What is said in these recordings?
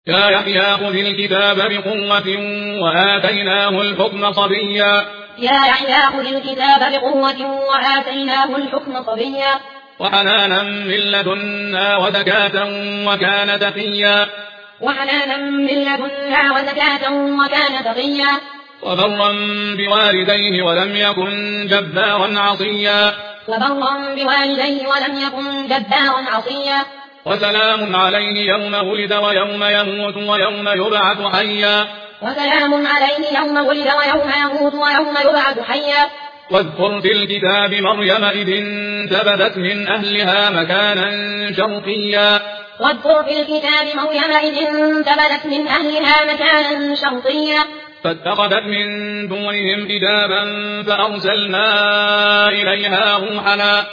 يا يحيى خذ الكتاب بقوة وآتيناه الحكم صبيا يا يحيى خذ الكتاب بقوة وآتيناه الحكم صبيا وحنانا من لدنا وزكاة وكان تقيا وحنانا من لدنا وزكاة وكان تقيا وبرا بوالديه ولم يكن جبارا عصيا وبرا بوالديه ولم يكن جبارا عصيا وسلام عليه يوم ولد ويوم يموت ويوم يبعث حيا وسلام عليه يوم ولد ويوم يموت ويوم يبعث حيا واذكر في الكتاب مريم إذ انتبذت من أهلها مكانا شرقيا واذكر في الكتاب مريم إذ انتبذت من أهلها مكانا شرقيا فاتخذت من دونهم حجابا فأرسلنا إليها روحنا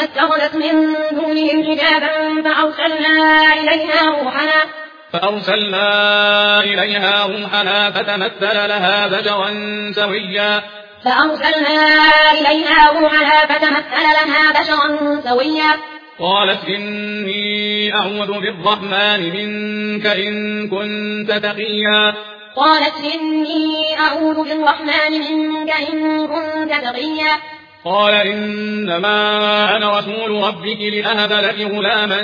فتمثل لها بشرا سويا قالت إني أعوذ بالرحمن منك إن كنت تقيا قال إنما أنا رسول ربك لأهب لك غلاما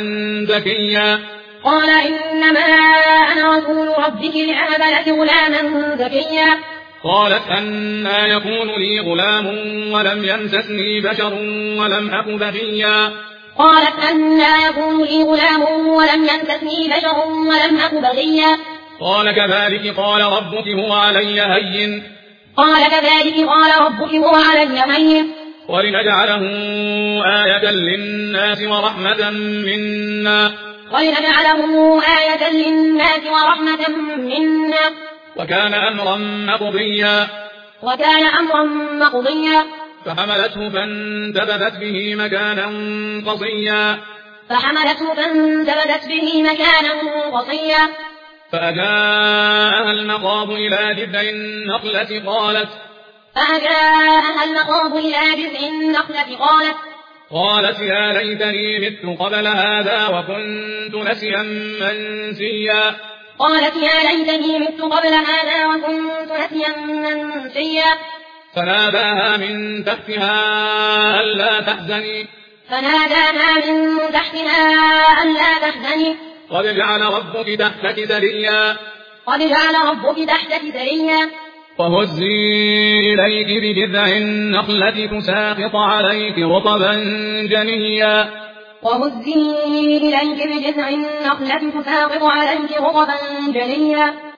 زكيا قالت أنى يكون لي غلام ولم يمسسني بشر ولم أك بغيا قال كذلك قال ربك هو علي هين ولنجعله آية للناس ورحمة منا وكان أمرا مقضيا فحملته فانتبذت به مكانا قصيا فأجاءها المخاض إلى جذع النخلة قالت يا ليتني مت قبل هذا وكنت نسيا منسيا فناداها من تحتها ألا تحزني قد جعل ربك تحتك سريا وهزي إليك بجذع النخلة تساقط عليك رطبا جنيا